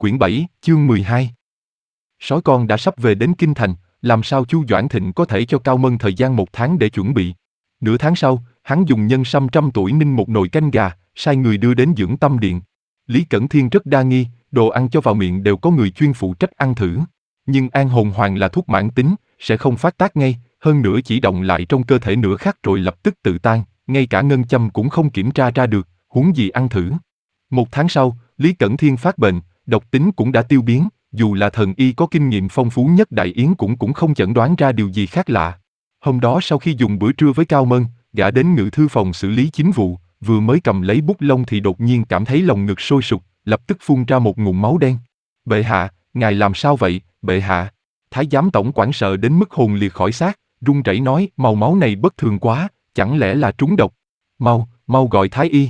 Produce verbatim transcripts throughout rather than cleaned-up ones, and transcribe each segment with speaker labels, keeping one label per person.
Speaker 1: Quyển bảy, chương mười hai. Sói con đã sắp về đến Kinh Thành, làm sao Chu Doãn Thịnh có thể cho Cao Mân thời gian một tháng để chuẩn bị. Nửa tháng sau, hắn dùng nhân sâm trăm tuổi ninh một nồi canh gà, sai người đưa đến Dưỡng Tâm Điện. Lý Cẩn Thiên rất đa nghi, đồ ăn cho vào miệng đều có người chuyên phụ trách ăn thử. Nhưng An Hồn Hoàng là thuốc mãn tính, sẽ không phát tác ngay, hơn nữa chỉ động lại trong cơ thể nửa khắc rồi lập tức tự tan, ngay cả ngân châm cũng không kiểm tra ra được, huống gì ăn thử. Một tháng sau, Lý Cẩn Thiên phát bệnh, độc tính cũng đã tiêu biến, dù là thần y có kinh nghiệm phong phú nhất Đại Yến cũng cũng không chẩn đoán ra điều gì khác lạ. Hôm đó sau khi dùng bữa trưa với Cao Mân, gã đến ngự thư phòng xử lý chính vụ, vừa mới cầm lấy bút lông thì đột nhiên cảm thấy lồng ngực sôi sục, lập tức phun ra một ngụm máu đen. Bệ hạ, ngài làm sao vậy, bệ hạ? Thái giám tổng quản sợ đến mức hồn liệt khỏi xác, run rẩy nói, màu máu này bất thường quá, chẳng lẽ là trúng độc? Mau, mau gọi thái y.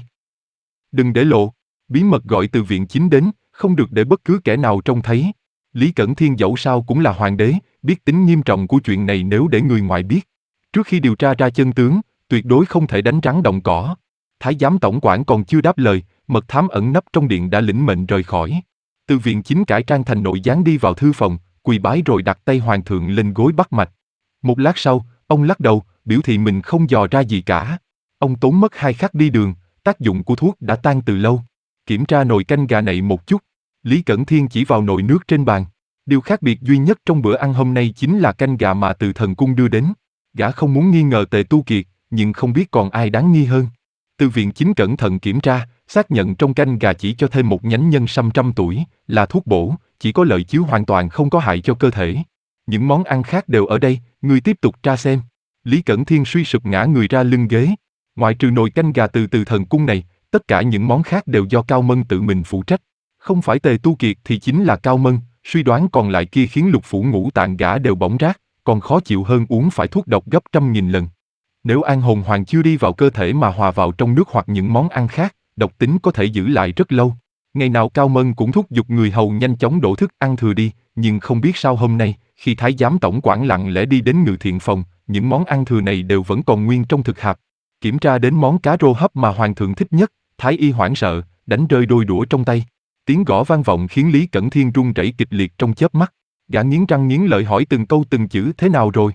Speaker 1: Đừng để lộ, bí mật gọi từ viện chính đến, không được để bất cứ kẻ nào trông thấy. Lý Cẩn Thiên dẫu sao cũng là hoàng đế, biết tính nghiêm trọng của chuyện này nếu để người ngoài biết. Trước khi điều tra ra chân tướng, tuyệt đối không thể đánh rắn động cỏ. Thái giám tổng quản còn chưa đáp lời, mật thám ẩn nấp trong điện đã lĩnh mệnh rời khỏi. Từ viện chính cải trang thành nội gián đi vào thư phòng, quỳ bái rồi đặt tay hoàng thượng lên gối bắt mạch. Một lát sau, ông lắc đầu, biểu thị mình không dò ra gì cả. Ông tốn mất hai khắc đi đường, tác dụng của thuốc đã tan từ lâu. Kiểm tra nồi canh gà này một chút. Lý Cẩn Thiên chỉ vào nồi nước trên bàn. Điều khác biệt duy nhất trong bữa ăn hôm nay chính là canh gà mà từ thần cung đưa đến. Gã không muốn nghi ngờ Tề Tu Kiệt, nhưng không biết còn ai đáng nghi hơn. Từ viện chính cẩn thận kiểm tra, xác nhận trong canh gà chỉ cho thêm một nhánh nhân sâm trăm tuổi, là thuốc bổ, chỉ có lợi chiếu hoàn toàn không có hại cho cơ thể. Những món ăn khác đều ở đây, ngươi tiếp tục tra xem. Lý Cẩn Thiên suy sụp ngã người ra lưng ghế. Ngoại trừ nồi canh gà từ từ thần cung này, tất cả những món khác đều do Cao Mân tự mình phụ trách. Không phải Tề Tu Kiệt thì chính là Cao Mân, suy đoán còn lại kia khiến lục phủ ngũ tạng gã đều bỏng rát, còn khó chịu hơn uống phải thuốc độc gấp trăm nghìn lần. Nếu An Hồn Hoàng chưa đi vào cơ thể mà hòa vào trong nước hoặc những món ăn khác, độc tính có thể giữ lại rất lâu. Ngày nào Cao Mân cũng thúc giục người hầu nhanh chóng đổ thức ăn thừa đi, nhưng không biết sao hôm nay, khi Thái giám tổng quản lặng lẽ đi đến ngự thiện phòng, những món ăn thừa này đều vẫn còn nguyên trong thực hạp. Kiểm tra đến món cá rô hấp mà hoàng thượng thích nhất, Thái y hoảng sợ, đánh rơi đôi đũa trong tay. Tiếng gõ vang vọng khiến Lý Cẩn Thiên run rẩy kịch liệt trong chớp mắt. Gã nghiến răng nghiến lợi hỏi từng câu từng chữ, thế nào rồi?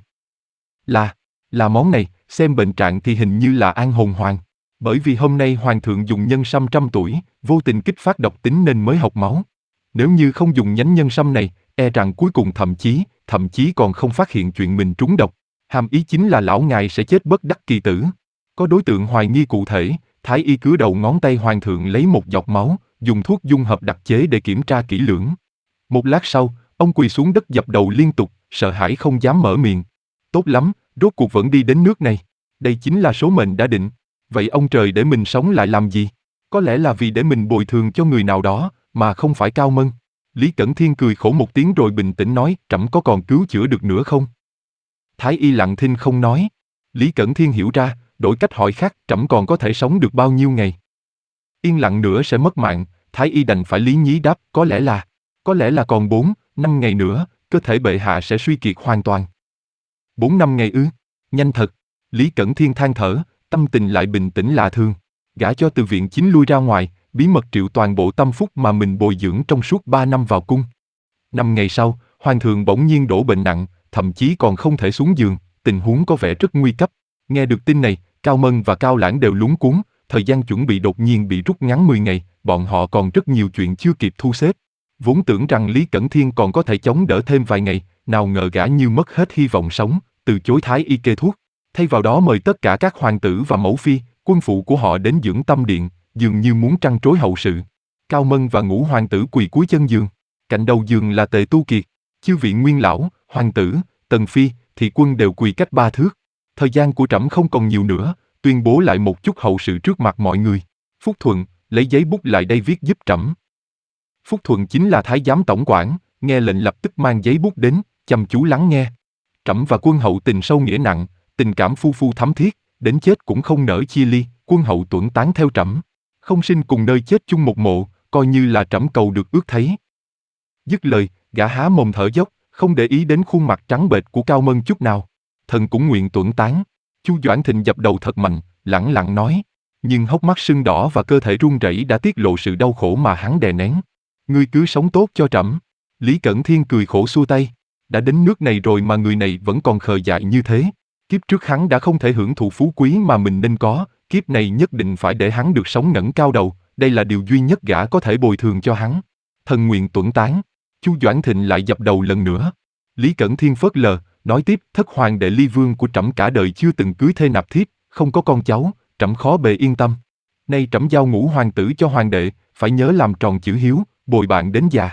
Speaker 1: Là, là món này, xem bệnh trạng thì hình như là An Hồn Hoàng. Bởi vì hôm nay hoàng thượng dùng nhân sâm trăm tuổi, vô tình kích phát độc tính nên mới hộc máu. Nếu như không dùng nhánh nhân sâm này, e rằng cuối cùng thậm chí, thậm chí còn không phát hiện chuyện mình trúng độc. Hàm ý chính là lão ngài sẽ chết bất đắc kỳ tử. Có đối tượng hoài nghi cụ thể, Thái y cứa đầu ngón tay hoàng thượng lấy một giọt máu, dùng thuốc dung hợp đặc chế để kiểm tra kỹ lưỡng. Một lát sau, ông quỳ xuống đất dập đầu liên tục, sợ hãi không dám mở miệng. Tốt lắm, rốt cuộc vẫn đi đến nước này. Đây chính là số mệnh đã định. Vậy ông trời để mình sống lại làm gì? Có lẽ là vì để mình bồi thường cho người nào đó, mà không phải Cao Mân. Lý Cẩn Thiên cười khổ một tiếng rồi bình tĩnh nói, trẫm có còn cứu chữa được nữa không? Thái y lặng thinh không nói. Lý Cẩn Thiên hiểu ra, đổi cách hỏi khác, trẫm còn có thể sống được bao nhiêu ngày? Yên lặng nữa sẽ mất mạng, Thái y đành phải lý nhí đáp, có lẽ là, có lẽ là còn bốn, năm ngày nữa, cơ thể bệ hạ sẽ suy kiệt hoàn toàn. Bốn năm ngày ư? Nhanh thật. Lý Cẩn Thiên than thở, tâm tình lại bình tĩnh lạ thường. Gã cho từ viện chính lui ra ngoài, bí mật triệu toàn bộ tâm phúc mà mình bồi dưỡng trong suốt ba năm vào cung. Năm ngày sau, hoàng thượng bỗng nhiên đổ bệnh nặng, thậm chí còn không thể xuống giường, tình huống có vẻ rất nguy cấp. Nghe được tin này, Cao Mân và Cao Lãng đều luống cuống, thời gian chuẩn bị đột nhiên bị rút ngắn mười ngày, bọn họ còn rất nhiều chuyện chưa kịp thu xếp. Vốn tưởng rằng Lý Cẩn Thiên còn có thể chống đỡ thêm vài ngày, nào ngờ gã như mất hết hy vọng sống, từ chối Thái y kê thuốc. Thay vào đó mời tất cả các hoàng tử và mẫu phi, quân phụ của họ đến Dưỡng Tâm Điện, dường như muốn trăn trối hậu sự. Cao Mân và ngũ hoàng tử quỳ cúi chân giường. Cạnh đầu giường là Tề Tu Kiệt, chư vị nguyên lão, hoàng tử, tần phi, thị quân đều quỳ cách ba thước. Thời gian của trẫm không còn nhiều nữa, tuyên bố lại một chút hậu sự trước mặt mọi người. Phúc Thuận, lấy giấy bút lại đây viết giúp trẫm. Phúc Thuận chính là thái giám tổng quản, nghe lệnh lập tức mang giấy bút đến, chăm chú lắng nghe. Trẫm và quân hậu tình sâu nghĩa nặng, tình cảm phu phu thắm thiết, đến chết cũng không nỡ chia ly, quân hậu tuẫn tán theo trẫm, không sinh cùng nơi chết chung một mộ, coi như là trẫm cầu được ước thấy. Dứt lời, gã há mồm thở dốc, không để ý đến khuôn mặt trắng bệch của Cao Mân chút nào. Thần cũng nguyện tuẫn tán. Chu Doãn Thịnh dập đầu thật mạnh, lẳng lặng nói, nhưng hốc mắt sưng đỏ và cơ thể run rẩy đã tiết lộ sự đau khổ mà hắn đè nén. Ngươi cứ sống tốt cho trẫm. Lý Cẩn Thiên cười khổ xua tay. Đã đến nước này rồi mà người này vẫn còn khờ dại như thế. Kiếp trước hắn đã không thể hưởng thụ phú quý mà mình nên có, kiếp này nhất định phải để hắn được sống ngẩng cao đầu, đây là điều duy nhất gã có thể bồi thường cho hắn. Thần nguyện tuẫn tán. Chu Doãn Thịnh lại dập đầu lần nữa. Lý Cẩn Thiên phớt lờ, nói tiếp, thất hoàng đệ Ly Vương của trẫm cả đời chưa từng cưới thê nạp thiếp, không có con cháu, trẫm khó bề yên tâm. Nay trẫm giao ngũ hoàng tử cho hoàng đệ, phải nhớ làm tròn chữ hiếu, bồi bạn đến già.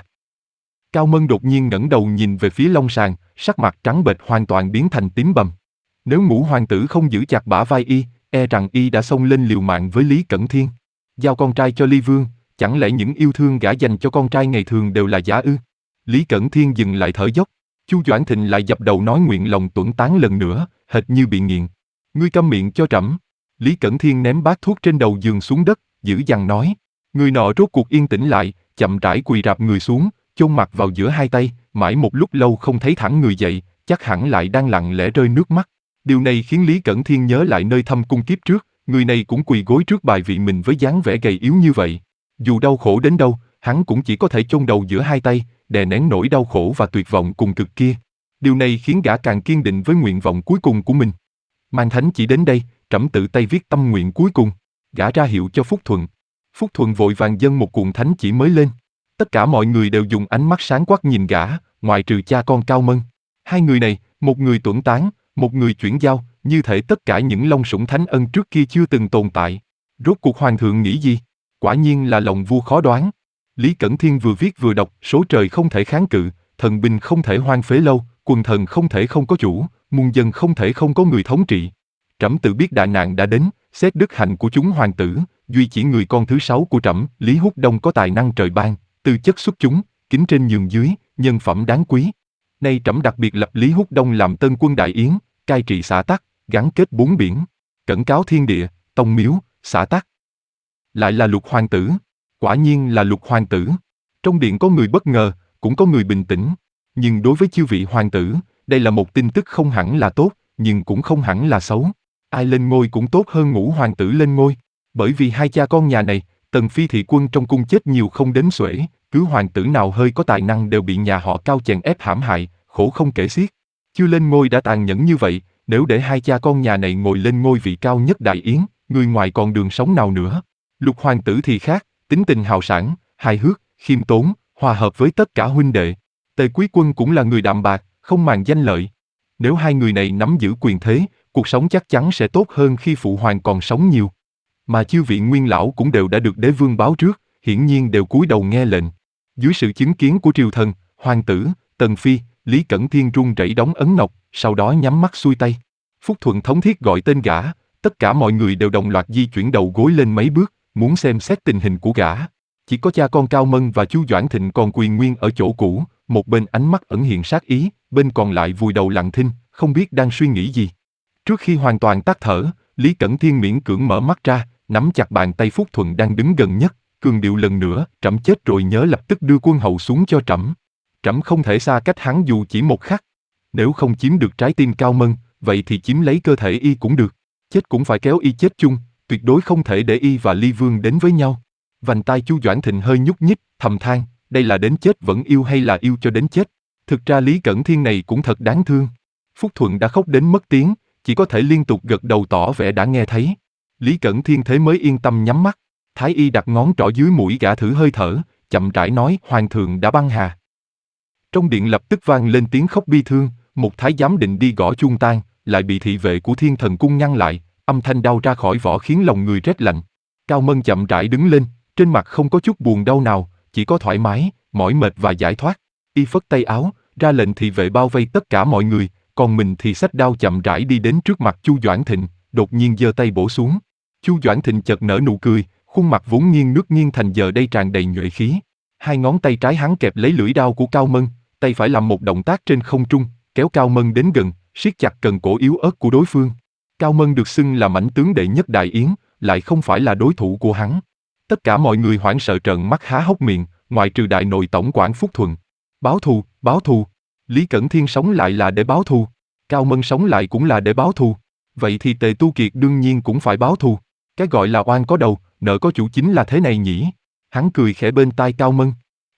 Speaker 1: Cao Mân đột nhiên ngẩng đầu nhìn về phía Long Sàng, sắc mặt trắng bệch hoàn toàn biến thành tím bầm. Nếu ngũ hoàng tử không giữ chặt bả vai y, e rằng y đã xông lên liều mạng với Lý Cẩn Thiên. Giao con trai cho Ly Vương, chẳng lẽ những yêu thương gã dành cho con trai ngày thường đều là giả ư? Lý Cẩn Thiên dừng lại thở dốc. Chu Doãn Thịnh lại dập đầu nói nguyện lòng tuẫn tán lần nữa, hệt như bị nghiện. Ngươi câm miệng cho trẫm. Lý Cẩn Thiên ném bát thuốc trên đầu giường xuống đất, dữ dằn nói. Người nọ rốt cuộc yên tĩnh lại, chậm rãi quỳ rạp người xuống, chôn mặt vào giữa hai tay, mãi một lúc lâu không thấy thẳng người dậy, chắc hẳn lại đang lặng lẽ rơi nước mắt. Điều này khiến Lý Cẩn Thiên nhớ lại nơi thâm cung kiếp trước, người này cũng quỳ gối trước bài vị mình với dáng vẻ gầy yếu như vậy. Dù đau khổ đến đâu, hắn cũng chỉ có thể chôn đầu giữa hai tay, đè nén nỗi đau khổ và tuyệt vọng cùng cực kia. Điều này khiến gã càng kiên định với nguyện vọng cuối cùng của mình. Mang thánh chỉ đến đây, trẫm tự tay viết tâm nguyện cuối cùng. Gã ra hiệu cho Phúc Thuận. Phúc Thuận vội vàng dâng một cuộn thánh chỉ mới lên. Tất cả mọi người đều dùng ánh mắt sáng quắc nhìn gã, ngoại trừ cha con Cao Mân. Hai người này, một người tuẫn tán, một người chuyển giao, như thể tất cả những long sủng thánh ân trước kia chưa từng tồn tại. Rốt cuộc hoàng thượng nghĩ gì? Quả nhiên là lòng vua khó đoán. Lý Cẩn Thiên vừa viết vừa đọc, số trời không thể kháng cự, thần binh không thể hoang phế lâu, quần thần không thể không có chủ, muôn dân không thể không có người thống trị. Trẫm tự biết đại nạn đã đến, xét đức hạnh của chúng hoàng tử, duy chỉ người con thứ sáu của trẫm, Lý Húc Đông có tài năng trời ban, tư chất xuất chúng, kính trên nhường dưới, nhân phẩm đáng quý. Nay trẫm đặc biệt lập Lý Húc Đông làm tân quân đại yến, cai trị xã tắc, gắn kết bốn biển, cẩn cáo thiên địa, tông miếu, xã tắc. Lại là Lục hoàng tử. Quả nhiên là Lục hoàng tử. Trong điện có người bất ngờ, cũng có người bình tĩnh. Nhưng đối với chư vị hoàng tử, đây là một tin tức không hẳn là tốt, nhưng cũng không hẳn là xấu. Ai lên ngôi cũng tốt hơn ngũ hoàng tử lên ngôi. Bởi vì hai cha con nhà này, Tần Phi thị quân trong cung chết nhiều không đếm xuể, cứ hoàng tử nào hơi có tài năng đều bị nhà họ Cao chèn ép hãm hại, khổ không kể xiết. Chưa lên ngôi đã tàn nhẫn như vậy, nếu để hai cha con nhà này ngồi lên ngôi vị cao nhất đại yến, người ngoài còn đường sống nào nữa. Lục hoàng tử thì khác, tính tình hào sảng, hài hước, khiêm tốn, hòa hợp với tất cả huynh đệ. Tề Quý Quân cũng là người đạm bạc, không màng danh lợi. Nếu hai người này nắm giữ quyền thế, cuộc sống chắc chắn sẽ tốt hơn khi phụ hoàng còn sống nhiều. Mà chư vị nguyên lão cũng đều đã được đế vương báo trước, hiển nhiên đều cúi đầu nghe lệnh. Dưới sự chứng kiến của triều thần, hoàng tử, Tần Phi, Lý Cẩn Thiên run rẩy đóng ấn nọc, sau đó nhắm mắt xuôi tay. Phúc Thuận thống thiết gọi tên gã, tất cả mọi người đều đồng loạt di chuyển đầu gối lên mấy bước, muốn xem xét tình hình của gã. Chỉ có cha con Cao Mân và Chu Doãn Thịnh còn quyền nguyên ở chỗ cũ, một bên ánh mắt ẩn hiện sát ý, bên còn lại vùi đầu lặng thinh, không biết đang suy nghĩ gì. Trước khi hoàn toàn tắt thở, Lý Cẩn Thiên miễn cưỡng mở mắt ra, nắm chặt bàn tay Phúc Thuận đang đứng gần nhất, cường điệu lần nữa, trẫm chết rồi nhớ lập tức đưa quân hầu xuống cho trẫm. Trẫm không thể xa cách hắn dù chỉ một khắc. Nếu không chiếm được trái tim Cao Mân, vậy thì chiếm lấy cơ thể y cũng được. Chết cũng phải kéo y chết chung, tuyệt đối không thể để y và Ly Vương đến với nhau. Vành tai Chu Doãn Thịnh hơi nhúc nhích, thầm than, đây là đến chết vẫn yêu hay là yêu cho đến chết? Thực ra Lý Cẩn Thiên này cũng thật đáng thương. Phúc Thuận đã khóc đến mất tiếng, chỉ có thể liên tục gật đầu tỏ vẻ đã nghe thấy. Lý Cẩn Thiên thế mới yên tâm nhắm mắt. Thái y đặt ngón trỏ dưới mũi gã thử hơi thở, chậm rãi nói hoàng thượng đã băng hà. Trong điện lập tức vang lên tiếng khóc bi thương, một thái giám định đi gõ chuông tang, lại bị thị vệ của Thiên Thần cung ngăn lại, âm thanh đau ra khỏi vỏ khiến lòng người rét lạnh. Cao Mân chậm rãi đứng lên, trên mặt không có chút buồn đau nào, chỉ có thoải mái, mỏi mệt và giải thoát. Y phất tay áo, ra lệnh thị vệ bao vây tất cả mọi người, còn mình thì xách đao chậm rãi đi đến trước mặt Chu Doãn Thịnh, đột nhiên giơ tay bổ xuống. Chu Doãn Thịnh chợt nở nụ cười, khuôn mặt vốn nghiêng nước nghiêng thành giờ đây tràn đầy nhuệ khí. Hai ngón tay trái hắn kẹp lấy lưỡi đao của Cao Mân, tay phải làm một động tác trên không trung, kéo Cao Mân đến gần, siết chặt cần cổ yếu ớt của đối phương. Cao Mân được xưng là mãnh tướng đệ nhất Đại Yến, lại không phải là đối thủ của hắn. Tất cả mọi người hoảng sợ trợn mắt há hốc miệng, ngoại trừ đại nội tổng quản Phúc Thuận. Báo thù, báo thù. Lý Cẩn Thiên sống lại là để báo thù. Cao Mân sống lại cũng là để báo thù. Vậy thì Tề Tu Kiệt đương nhiên cũng phải báo thù. Cái gọi là oan có đầu, nợ có chủ chính là thế này nhỉ? Hắn cười khẽ bên tai Cao Mân.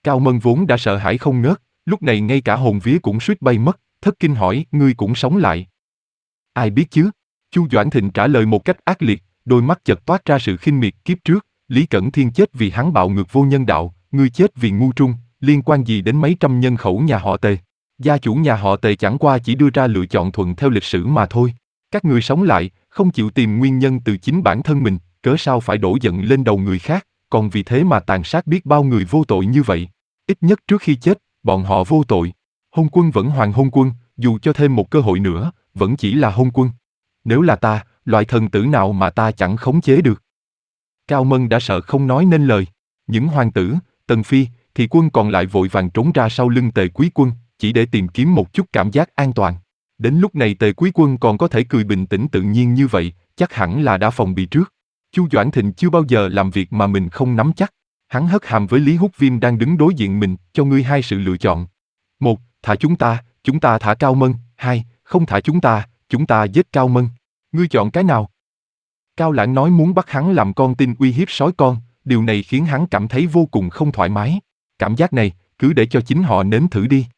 Speaker 1: Cao Mân vốn đã sợ hãi không ngớt, lúc này ngay cả hồn vía cũng suýt bay mất, thất kinh hỏi, ngươi cũng sống lại. Ai biết chứ? Chu Doãn Thịnh trả lời một cách ác liệt, đôi mắt chợt toát ra sự khinh miệt. Kiếp trước, Lý Cẩn Thiên chết vì hắn bạo ngược vô nhân đạo, ngươi chết vì ngu trung, liên quan gì đến mấy trăm nhân khẩu nhà họ Tề? Gia chủ nhà họ Tề chẳng qua chỉ đưa ra lựa chọn thuận theo lịch sử mà thôi. Các ngươi sống lại, không chịu tìm nguyên nhân từ chính bản thân mình, cớ sao phải đổ giận lên đầu người khác, còn vì thế mà tàn sát biết bao người vô tội như vậy. Ít nhất trước khi chết, bọn họ vô tội. Hôn quân vẫn hoàng hôn quân, dù cho thêm một cơ hội nữa, vẫn chỉ là hôn quân. Nếu là ta, loại thần tử nào mà ta chẳng khống chế được. Cao Mân đã sợ không nói nên lời. Những hoàng tử, tần phi, thì quân còn lại vội vàng trốn ra sau lưng Tề Quý Quân, chỉ để tìm kiếm một chút cảm giác an toàn. Đến lúc này Tề Quý Quân còn có thể cười bình tĩnh tự nhiên như vậy, chắc hẳn là đã phòng bị trước. Chu Doãn Thịnh chưa bao giờ làm việc mà mình không nắm chắc. Hắn hất hàm với Lý Húc Viêm đang đứng đối diện mình, cho ngươi hai sự lựa chọn. Một, thả chúng ta, chúng ta thả Cao Mân. Hai, không thả chúng ta, chúng ta giết Cao Mân. Ngươi chọn cái nào? Cao Lãng nói muốn bắt hắn làm con tin uy hiếp sói con, điều này khiến hắn cảm thấy vô cùng không thoải mái. Cảm giác này, cứ để cho chính họ nếm thử đi.